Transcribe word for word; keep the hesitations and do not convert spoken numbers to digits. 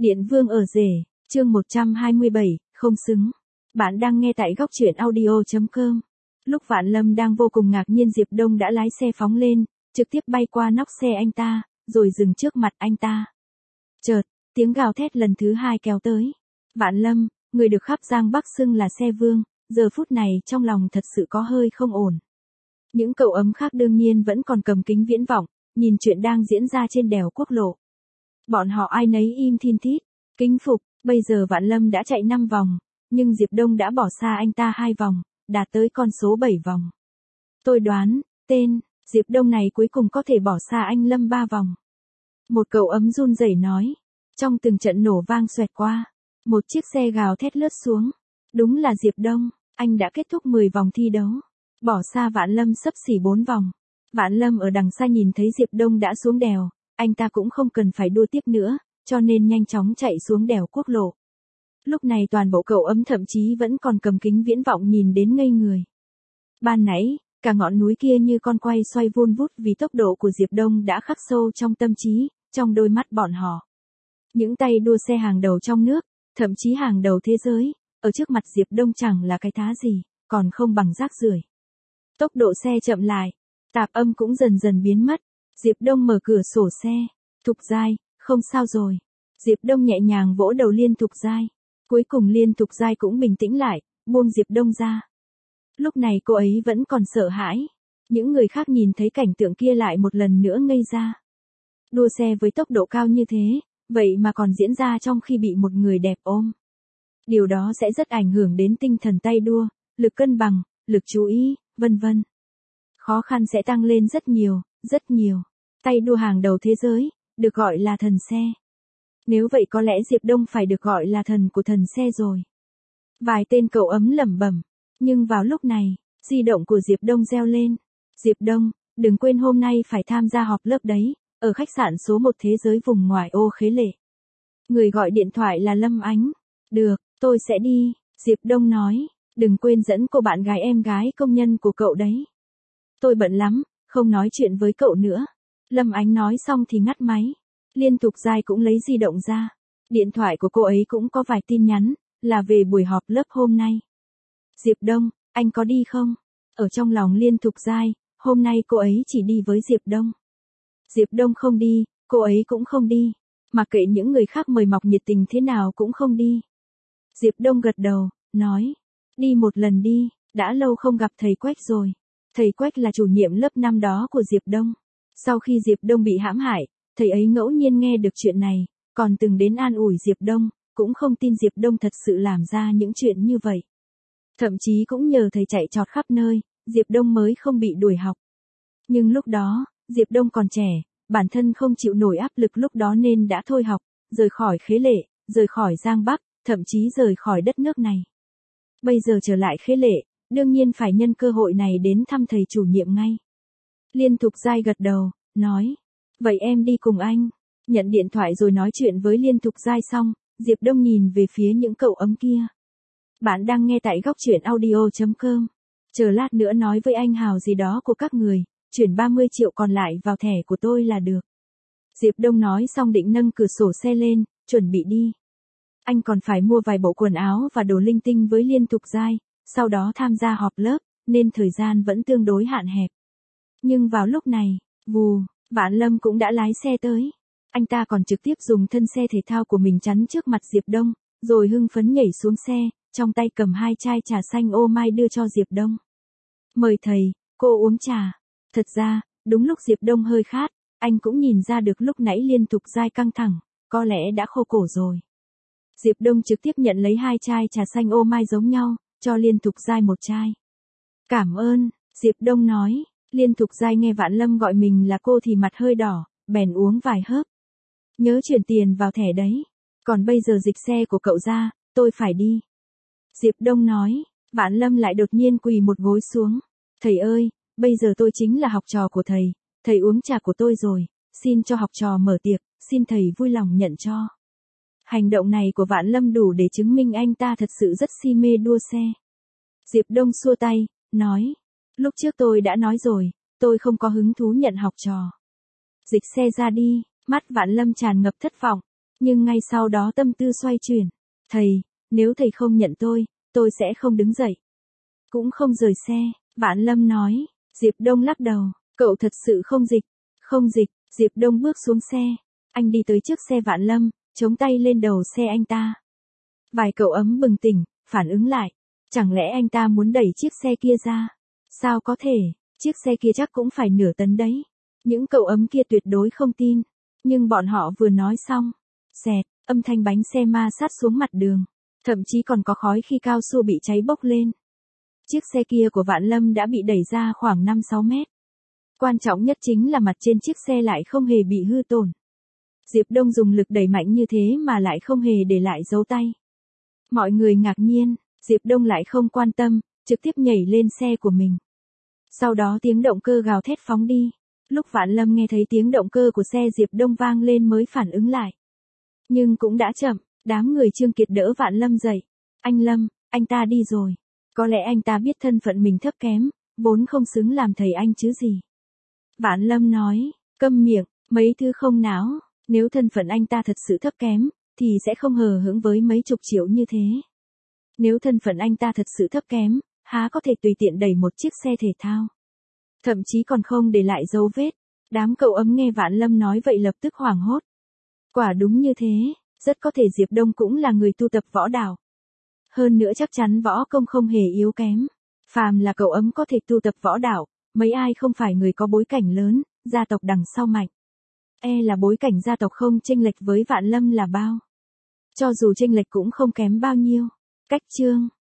Điện Vương ở rể, chương một trăm hai mươi bảy, không xứng. Bạn đang nghe tại góc truyện audio chấm com. Lúc Vạn Lâm đang vô cùng ngạc nhiên, Diệp Đông đã lái xe phóng lên, trực tiếp bay qua nóc xe anh ta, rồi dừng trước mặt anh ta. Chợt, tiếng gào thét lần thứ hai kéo tới. Vạn Lâm, người được khắp Giang Bắc xưng là xe vương, giờ phút này trong lòng thật sự có hơi không ổn. Những cậu ấm khác đương nhiên vẫn còn cầm kính viễn vọng, nhìn chuyện đang diễn ra trên đèo quốc lộ. Bọn họ ai nấy im thin thít, kính phục, bây giờ Vạn Lâm đã chạy năm vòng, nhưng Diệp Đông đã bỏ xa anh ta hai vòng, đạt tới con số bảy vòng. Tôi đoán, tên, Diệp Đông này cuối cùng có thể bỏ xa anh Lâm ba vòng. Một cậu ấm run rẩy nói, trong từng trận nổ vang xoẹt qua, một chiếc xe gào thét lướt xuống. Đúng là Diệp Đông, anh đã kết thúc mười vòng thi đấu, bỏ xa Vạn Lâm xấp xỉ bốn vòng. Vạn Lâm ở đằng xa nhìn thấy Diệp Đông đã xuống đèo, anh ta cũng không cần phải đua tiếp nữa, cho nên nhanh chóng chạy xuống đèo quốc lộ. Lúc này toàn bộ cậu ấm thậm chí vẫn còn cầm kính viễn vọng nhìn đến ngây người. Ban nãy, cả ngọn núi kia như con quay xoay vun vút vì tốc độ của Diệp Đông đã khắc sâu trong tâm trí, trong đôi mắt bọn họ. Những tay đua xe hàng đầu trong nước, thậm chí hàng đầu thế giới, ở trước mặt Diệp Đông chẳng là cái thá gì, còn không bằng rác rưởi. Tốc độ xe chậm lại, tạp âm cũng dần dần biến mất. Diệp Đông mở cửa sổ xe. Thục Giai, không sao rồi. Diệp Đông nhẹ nhàng vỗ đầu Liên Thục Giai. Cuối cùng Liên Thục Giai cũng bình tĩnh lại, buông Diệp Đông ra. Lúc này cô ấy vẫn còn sợ hãi. Những người khác nhìn thấy cảnh tượng kia lại một lần nữa ngây ra. Đua xe với tốc độ cao như thế, vậy mà còn diễn ra trong khi bị một người đẹp ôm. Điều đó sẽ rất ảnh hưởng đến tinh thần tay đua, lực cân bằng, lực chú ý, vân vân. Khó khăn sẽ tăng lên rất nhiều, rất nhiều. Tay đua hàng đầu thế giới, được gọi là thần xe. Nếu vậy có lẽ Diệp Đông phải được gọi là thần của thần xe rồi. Vài tên cậu ấm lẩm bẩm, nhưng vào lúc này, di động của Diệp Đông reo lên. Diệp Đông, đừng quên hôm nay phải tham gia họp lớp đấy, ở khách sạn số một thế giới vùng ngoại ô Khế Lệ. Người gọi điện thoại là Lâm Ánh. Được, tôi sẽ đi, Diệp Đông nói, đừng quên dẫn cô bạn gái em gái công nhân của cậu đấy. Tôi bận lắm, không nói chuyện với cậu nữa. Lâm Ánh nói xong thì ngắt máy. Liên Thục Giai cũng lấy di động ra. Điện thoại của cô ấy cũng có vài tin nhắn, là về buổi họp lớp hôm nay. Diệp Đông, anh có đi không? Ở trong lòng Liên Thục Giai, hôm nay cô ấy chỉ đi với Diệp Đông. Diệp Đông không đi, cô ấy cũng không đi. Mặc kệ những người khác mời mọc nhiệt tình thế nào cũng không đi. Diệp Đông gật đầu, nói. Đi một lần đi, đã lâu không gặp thầy Quách rồi. Thầy Quách là chủ nhiệm lớp năm đó của Diệp Đông. Sau khi Diệp Đông bị hãm hại, thầy ấy ngẫu nhiên nghe được chuyện này, còn từng đến an ủi Diệp Đông, cũng không tin Diệp Đông thật sự làm ra những chuyện như vậy. Thậm chí cũng nhờ thầy chạy trọt khắp nơi, Diệp Đông mới không bị đuổi học. Nhưng lúc đó, Diệp Đông còn trẻ, bản thân không chịu nổi áp lực lúc đó nên đã thôi học, rời khỏi Khế Lệ, rời khỏi Giang Bắc, thậm chí rời khỏi đất nước này. Bây giờ trở lại Khế Lệ, đương nhiên phải nhân cơ hội này đến thăm thầy chủ nhiệm ngay. Liên Thục Giai gật đầu, nói. Vậy em đi cùng anh. Nhận điện thoại rồi nói chuyện với Liên Thục Giai xong, Diệp Đông nhìn về phía những cậu ấm kia. Bạn đang nghe tại góc truyện audio chấm com. Chờ lát nữa nói với anh Hào gì đó của các người, chuyển ba mươi triệu còn lại vào thẻ của tôi là được. Diệp Đông nói xong định nâng cửa sổ xe lên, chuẩn bị đi. Anh còn phải mua vài bộ quần áo và đồ linh tinh với Liên Thục Giai, sau đó tham gia họp lớp, nên thời gian vẫn tương đối hạn hẹp. Nhưng vào lúc này, vù, Vạn Lâm cũng đã lái xe tới. Anh ta còn trực tiếp dùng thân xe thể thao của mình chắn trước mặt Diệp Đông, rồi hưng phấn nhảy xuống xe, trong tay cầm hai chai trà xanh ô mai đưa cho Diệp Đông. Mời thầy, cô uống trà. Thật ra, đúng lúc Diệp Đông hơi khát, anh cũng nhìn ra được lúc nãy Liên Thục Giai căng thẳng, có lẽ đã khô cổ rồi. Diệp Đông trực tiếp nhận lấy hai chai trà xanh ô mai giống nhau, cho Liên Thục Giai một chai. Cảm ơn, Diệp Đông nói. Liên Thục Giai nghe Vạn Lâm gọi mình là cô thì mặt hơi đỏ, bèn uống vài hớp. Nhớ chuyển tiền vào thẻ đấy. Còn bây giờ dịch xe của cậu ra, tôi phải đi. Diệp Đông nói. Vạn Lâm lại đột nhiên quỳ một gối xuống. Thầy ơi, bây giờ tôi chính là học trò của thầy. Thầy uống trà của tôi rồi, xin cho học trò mở tiệc, xin thầy vui lòng nhận cho. Hành động này của Vạn Lâm đủ để chứng minh anh ta thật sự rất si mê đua xe. Diệp Đông xua tay, nói. Lúc trước tôi đã nói rồi, tôi không có hứng thú nhận học trò. Dịch xe ra đi, mắt Vạn Lâm tràn ngập thất vọng. Nhưng ngay sau đó tâm tư xoay chuyển. Thầy, nếu thầy không nhận tôi, tôi sẽ không đứng dậy. Cũng không rời xe, Vạn Lâm nói. Diệp Đông lắc đầu, cậu thật sự không dịch. Không dịch, Diệp Đông bước xuống xe. Anh đi tới trước xe Vạn Lâm, chống tay lên đầu xe anh ta. Vài cậu ấm bừng tỉnh, phản ứng lại. Chẳng lẽ anh ta muốn đẩy chiếc xe kia ra? Sao có thể, chiếc xe kia chắc cũng phải nửa tấn đấy. Những cậu ấm kia tuyệt đối không tin. Nhưng bọn họ vừa nói xong. Xẹt, âm thanh bánh xe ma sát xuống mặt đường. Thậm chí còn có khói khi cao su bị cháy bốc lên. Chiếc xe kia của Vạn Lâm đã bị đẩy ra khoảng năm sáu mét. Quan trọng nhất chính là mặt trên chiếc xe lại không hề bị hư tổn. Diệp Đông dùng lực đẩy mạnh như thế mà lại không hề để lại dấu tay. Mọi người ngạc nhiên, Diệp Đông lại không quan tâm, trực tiếp nhảy lên xe của mình. Sau đó tiếng động cơ gào thét phóng đi. Lúc Vạn Lâm nghe thấy tiếng động cơ của xe Diệp Đông vang lên mới phản ứng lại. Nhưng cũng đã chậm, đám người Trương Kiệt đỡ Vạn Lâm dậy. Anh Lâm, anh ta đi rồi. Có lẽ anh ta biết thân phận mình thấp kém, vốn không xứng làm thầy anh chứ gì. Vạn Lâm nói, câm miệng, mấy thứ không náo, nếu thân phận anh ta thật sự thấp kém, thì sẽ không hờ hững với mấy chục triệu như thế. Nếu thân phận anh ta thật sự thấp kém, há có thể tùy tiện đẩy một chiếc xe thể thao. Thậm chí còn không để lại dấu vết. Đám cậu ấm nghe Vạn Lâm nói vậy lập tức hoảng hốt. Quả đúng như thế, rất có thể Diệp Đông cũng là người tu tập võ đạo. Hơn nữa chắc chắn võ công không hề yếu kém. Phàm là cậu ấm có thể tu tập võ đạo, mấy ai không phải người có bối cảnh lớn, gia tộc đằng sau mạnh. E là bối cảnh gia tộc không chênh lệch với Vạn Lâm là bao. Cho dù chênh lệch cũng không kém bao nhiêu. Cách chương